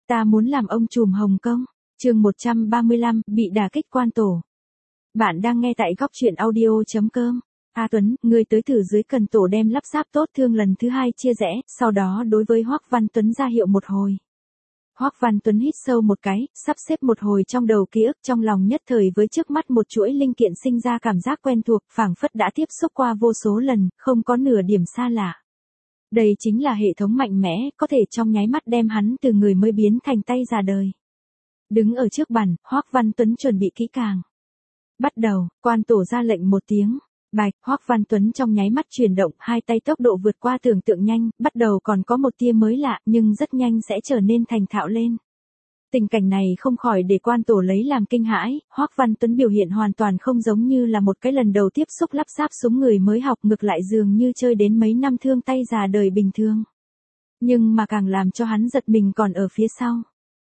Ta muốn làm ông trùm Hồng Kông. Chương 135, bị đả kích quan tổ. Bạn đang nghe tại góc truyện audio.com. A Tuấn, ngươi tới thử dưới cần tổ đem lắp ráp tốt thương lần thứ hai chia rẽ, sau đó đối với Hoắc Văn Tuấn ra hiệu một hồi. Hoắc Văn Tuấn hít sâu một cái, sắp xếp một hồi trong đầu ký ức, trong lòng nhất thời với trước mắt một chuỗi linh kiện sinh ra cảm giác quen thuộc, phảng phất đã tiếp xúc qua vô số lần, không có nửa điểm xa lạ. Đây chính là hệ thống mạnh mẽ, có thể trong nháy mắt đem hắn từ người mới biến thành tay già đời. Đứng ở trước bàn, Hoắc Văn Tuấn chuẩn bị kỹ càng. Bắt đầu, quan tổ ra lệnh một tiếng. Bạch, Hoắc Văn Tuấn trong nháy mắt chuyển động, hai tay tốc độ vượt qua tưởng tượng nhanh, bắt đầu còn có một tia mới lạ, nhưng rất nhanh sẽ trở nên thành thạo lên. Tình cảnh này không khỏi để quan tổ lấy làm kinh hãi, Hoắc Văn Tuấn biểu hiện hoàn toàn không giống như là một cái lần đầu tiếp xúc lắp ráp súng người mới học, ngược lại dường như chơi đến mấy năm thương tay già đời bình thường. Nhưng mà càng làm cho hắn giật mình còn ở phía sau.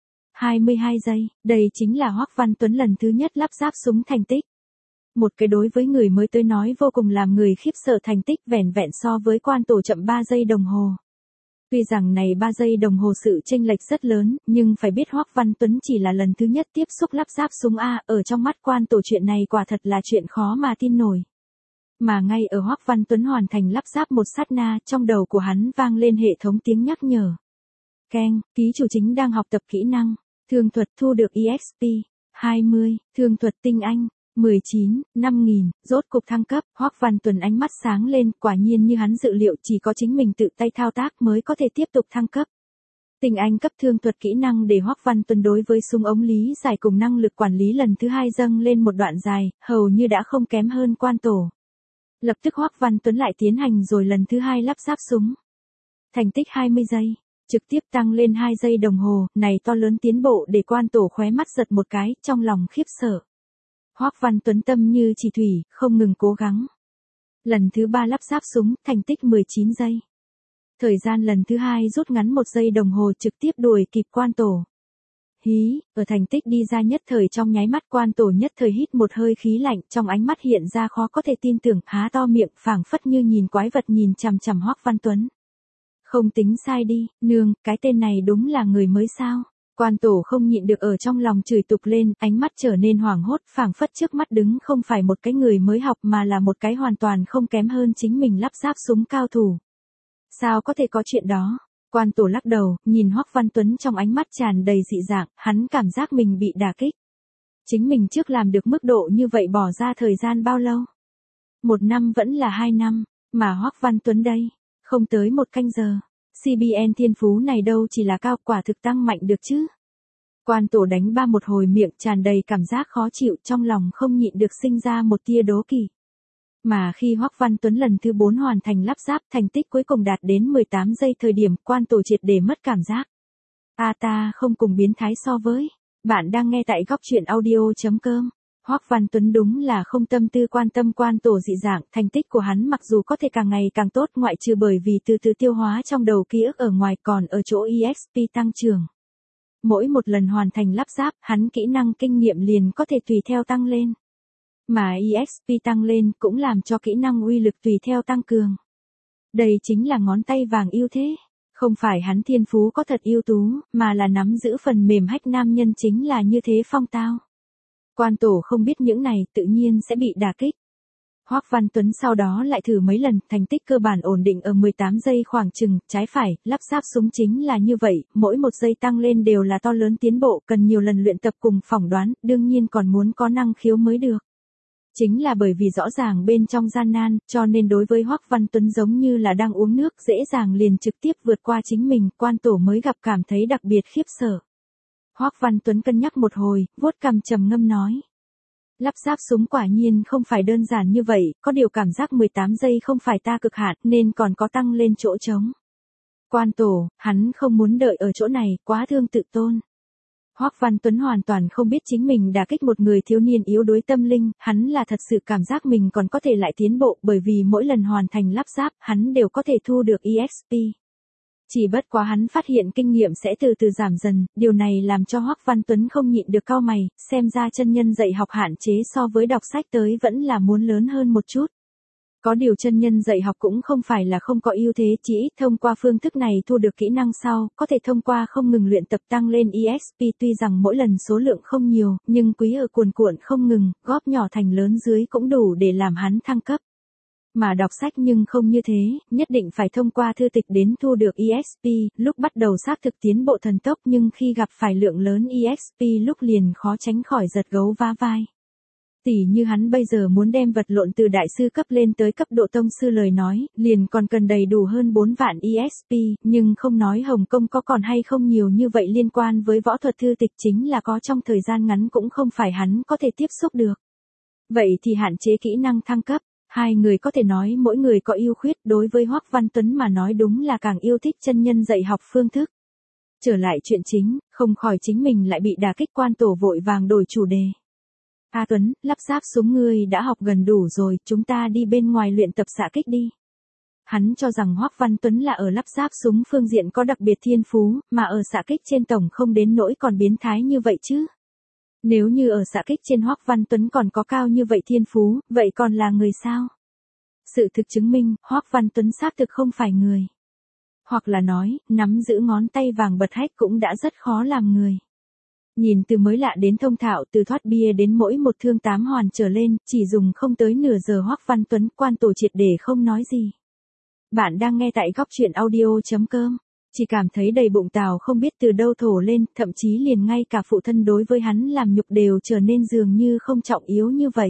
22 giây, đây chính là Hoắc Văn Tuấn lần thứ nhất lắp ráp súng thành tích. Một cái đối với người mới tới nói vô cùng làm người khiếp sợ thành tích, vẻn vẹn so với quan tổ chậm 3 giây đồng hồ. Tuy rằng này 3 giây đồng hồ sự chênh lệch rất lớn, nhưng phải biết Hoắc Văn Tuấn chỉ là lần thứ nhất tiếp xúc lắp ráp súng A, ở trong mắt quan tổ chuyện này quả thật là chuyện khó mà tin nổi. Mà ngay ở Hoắc Văn Tuấn hoàn thành lắp ráp một sát na, trong đầu của hắn vang lên hệ thống tiếng nhắc nhở. Keng, ký chủ chính đang học tập kỹ năng, thương thuật thu được EXP, 20, thương thuật tinh anh, 19, 5.000, rốt cục thăng cấp. Hoắc Văn Tuấn ánh mắt sáng lên, quả nhiên như hắn dự liệu, chỉ có chính mình tự tay thao tác mới có thể tiếp tục thăng cấp. Tinh anh cấp thương thuật kỹ năng để Hoắc Văn Tuấn đối với súng ống lý giải cùng năng lực quản lý lần thứ hai dâng lên một đoạn dài, hầu như đã không kém hơn quan tổ. Lập tức Hoắc Văn Tuấn lại tiến hành rồi lần thứ hai lắp ráp súng. Thành tích 20 giây, trực tiếp tăng lên 2 giây đồng hồ, này to lớn tiến bộ để quan tổ khóe mắt giật một cái, trong lòng khiếp sợ. Hoắc Văn Tuấn tâm như chỉ thủy, không ngừng cố gắng. Lần thứ 3 lắp ráp súng, thành tích 19 giây. Thời gian lần thứ 2 rút ngắn 1 giây đồng hồ, trực tiếp đuổi kịp quan tổ. Hí, ở thành tích đi ra nhất thời trong nháy mắt, quan tổ nhất thời hít một hơi khí lạnh, trong ánh mắt hiện ra khó có thể tin tưởng, há to miệng, phảng phất như nhìn quái vật nhìn chằm chằm Hoắc Văn Tuấn. Không tính sai đi, nương, cái tên này đúng là người mới sao? Quan tổ không nhịn được ở trong lòng chửi tục lên, ánh mắt trở nên hoảng hốt, phảng phất trước mắt đứng không phải một cái người mới học mà là một cái hoàn toàn không kém hơn chính mình lắp ráp súng cao thủ. Sao có thể có chuyện đó? Quan tổ lắc đầu, nhìn Hoắc Văn Tuấn trong ánh mắt tràn đầy dị dạng, hắn cảm giác mình bị đả kích. Chính mình trước làm được mức độ như vậy bỏ ra thời gian bao lâu? 1 năm vẫn là 2 năm, mà Hoắc Văn Tuấn đây, không tới 1 canh giờ. CBN thiên phú này đâu chỉ là cao, quả thực tăng mạnh được chứ. Quan tổ đánh ba một hồi, miệng tràn đầy cảm giác khó chịu, trong lòng không nhịn được sinh ra một tia đố kỵ. Mà khi Hoắc Văn Tuấn lần thứ 4 hoàn thành lắp ráp, thành tích cuối cùng đạt đến 18 giây thời điểm, quan tổ triệt để mất cảm giác. Ta không cùng biến thái so với. Bạn đang nghe tại góc truyện audio.com. Hoắc Văn Tuấn đúng là không tâm tư quan tâm quan tổ dị dạng, thành tích của hắn mặc dù có thể càng ngày càng tốt, ngoại trừ bởi vì từ từ tiêu hóa trong đầu ký ức ở ngoài, còn ở chỗ EXP tăng trưởng. Mỗi một lần hoàn thành lắp ráp, hắn kỹ năng kinh nghiệm liền có thể tùy theo tăng lên. Mà EXP tăng lên cũng làm cho kỹ năng uy lực tùy theo tăng cường. Đây chính là ngón tay vàng ưu thế. Không phải hắn thiên phú có thật ưu tú, mà là nắm giữ phần mềm hách nam nhân chính là như thế phong tao. Quan tổ không biết những này, tự nhiên sẽ bị đả kích. Hoắc Văn Tuấn sau đó lại thử mấy lần, thành tích cơ bản ổn định ở 18 giây khoảng chừng, trái phải, lắp ráp súng chính là như vậy, mỗi 1 giây tăng lên đều là to lớn tiến bộ, cần nhiều lần luyện tập cùng phỏng đoán, đương nhiên còn muốn có năng khiếu mới được. Chính là bởi vì rõ ràng bên trong gian nan, cho nên đối với Hoắc Văn Tuấn giống như là đang uống nước, dễ dàng liền trực tiếp vượt qua chính mình, quan tổ mới gặp cảm thấy đặc biệt khiếp sợ. Hoắc Văn Tuấn cân nhắc một hồi, vuốt cằm trầm ngâm nói. Lắp ráp súng quả nhiên không phải đơn giản như vậy, có điều cảm giác 18 giây không phải ta cực hạn, nên còn có tăng lên chỗ trống. Quan tổ, hắn không muốn đợi ở chỗ này, quá thương tự tôn. Hoắc Văn Tuấn hoàn toàn không biết chính mình đả kích một người thiếu niên yếu đuối tâm linh, hắn là thật sự cảm giác mình còn có thể lại tiến bộ, bởi vì mỗi lần hoàn thành lắp ráp, hắn đều có thể thu được EXP. Chỉ bất quá hắn phát hiện kinh nghiệm sẽ từ từ giảm dần, điều này làm cho Hoắc Văn Tuấn không nhịn được cau mày, xem ra chân nhân dạy học hạn chế so với đọc sách tới vẫn là muốn lớn hơn một chút. Có điều chân nhân dạy học cũng không phải là không có ưu thế, chỉ ít thông qua phương thức này thu được kỹ năng sau, có thể thông qua không ngừng luyện tập tăng lên EXP, tuy rằng mỗi lần số lượng không nhiều, nhưng quý ở cuồn cuộn không ngừng, góp nhỏ thành lớn dưới cũng đủ để làm hắn thăng cấp. Mà đọc sách nhưng không như thế, nhất định phải thông qua thư tịch đến thu được EXP, lúc bắt đầu xác thực tiến bộ thần tốc nhưng khi gặp phải lượng lớn EXP lúc liền khó tránh khỏi giật gấu vá vai. Tỉ như hắn bây giờ muốn đem vật lộn từ đại sư cấp lên tới cấp độ tông sư lời nói, liền còn cần đầy đủ hơn 4 vạn EXP, nhưng không nói Hồng Kông có còn hay không nhiều như vậy liên quan với võ thuật thư tịch chính là có trong thời gian ngắn cũng không phải hắn có thể tiếp xúc được. Vậy thì hạn chế kỹ năng thăng cấp, hai người có thể nói mỗi người có ưu khuyết, đối với Hoắc Văn Tuấn mà nói đúng là càng yêu thích chân nhân dạy học phương thức. Trở lại chuyện chính, không khỏi chính mình lại bị đả kích, quan tổ vội vàng đổi chủ đề. A Tuấn, lắp ráp súng ngươi đã học gần đủ rồi, chúng ta đi bên ngoài luyện tập xạ kích đi. Hắn cho rằng Hoắc Văn Tuấn là ở lắp ráp súng phương diện có đặc biệt thiên phú, mà ở xạ kích trên tổng không đến nỗi còn biến thái như vậy chứ. Nếu như ở xạ kích trên Hoắc Văn Tuấn còn có cao như vậy thiên phú, vậy còn là người sao? Sự thực chứng minh, Hoắc Văn Tuấn xác thực không phải người. Hoặc là nói, nắm giữ ngón tay vàng bật hách cũng đã rất khó làm người. Nhìn từ mới lạ đến thông thạo, từ thoát bia đến mỗi một thương 8 hoàn trở lên, chỉ dùng không tới nửa giờ Hoắc Văn Tuấn quan tổ triệt để không nói gì. Bạn đang nghe tại góc truyện audio.com. Chỉ cảm thấy đầy bụng tào không biết từ đâu thổ lên, thậm chí liền ngay cả phụ thân đối với hắn làm nhục đều trở nên dường như không trọng yếu như vậy.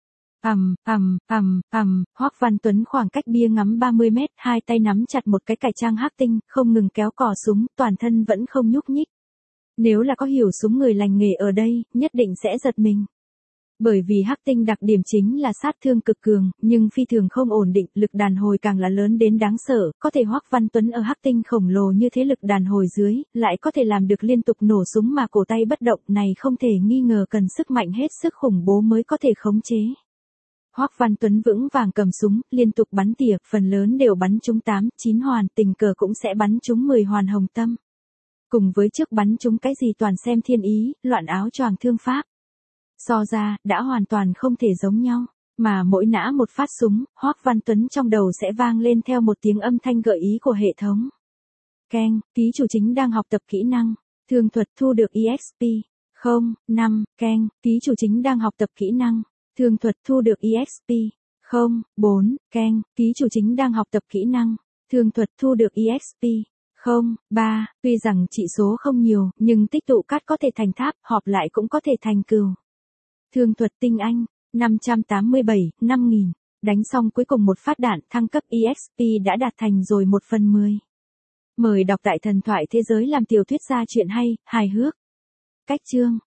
Hoắc Văn Tuấn khoảng cách bia ngắm 30 mét, hai tay nắm chặt một cái cải trang hắc tinh, không ngừng kéo cò súng, toàn thân vẫn không nhúc nhích. Nếu là có hiểu súng người lành nghề ở đây, nhất định sẽ giật mình. Bởi vì hắc tinh đặc điểm chính là sát thương cực cường, nhưng phi thường không ổn định, lực đàn hồi càng là lớn đến đáng sợ, có thể Hoắc Văn Tuấn ở hắc tinh khổng lồ như thế lực đàn hồi dưới, lại có thể làm được liên tục nổ súng mà cổ tay bất động, này không thể nghi ngờ cần sức mạnh hết sức khủng bố mới có thể khống chế. Hoắc Văn Tuấn vững vàng cầm súng, liên tục bắn tỉa, phần lớn đều bắn trúng 8, 9 hoàn, tình cờ cũng sẽ bắn trúng 10 hoàn hồng tâm. Cùng với trước bắn trúng cái gì toàn xem thiên ý, loạn áo choàng thương pháp. So ra, đã hoàn toàn không thể giống nhau, mà mỗi nã một phát súng, Hoắc Văn Tuấn trong đầu sẽ vang lên theo một tiếng âm thanh gợi ý của hệ thống. Keng, ký chủ chính đang học tập kỹ năng, thương thuật thu được EXP. 5, Keng, ký chủ chính đang học tập kỹ năng, thương thuật thu được EXP. 4, Keng, ký chủ chính đang học tập kỹ năng, thương thuật thu được EXP. 3, tuy rằng trị số không nhiều, nhưng tích tụ cát có thể thành tháp, họp lại cũng có thể thành cừu. Thương thuật tinh anh, 587, 5000. Đánh xong cuối cùng một phát đạn, thăng cấp EXP đã đạt thành rồi 1/10. Mời đọc tại Thần thoại thế giới làm tiểu thuyết gia truyện hay, hài hước. Cách chương.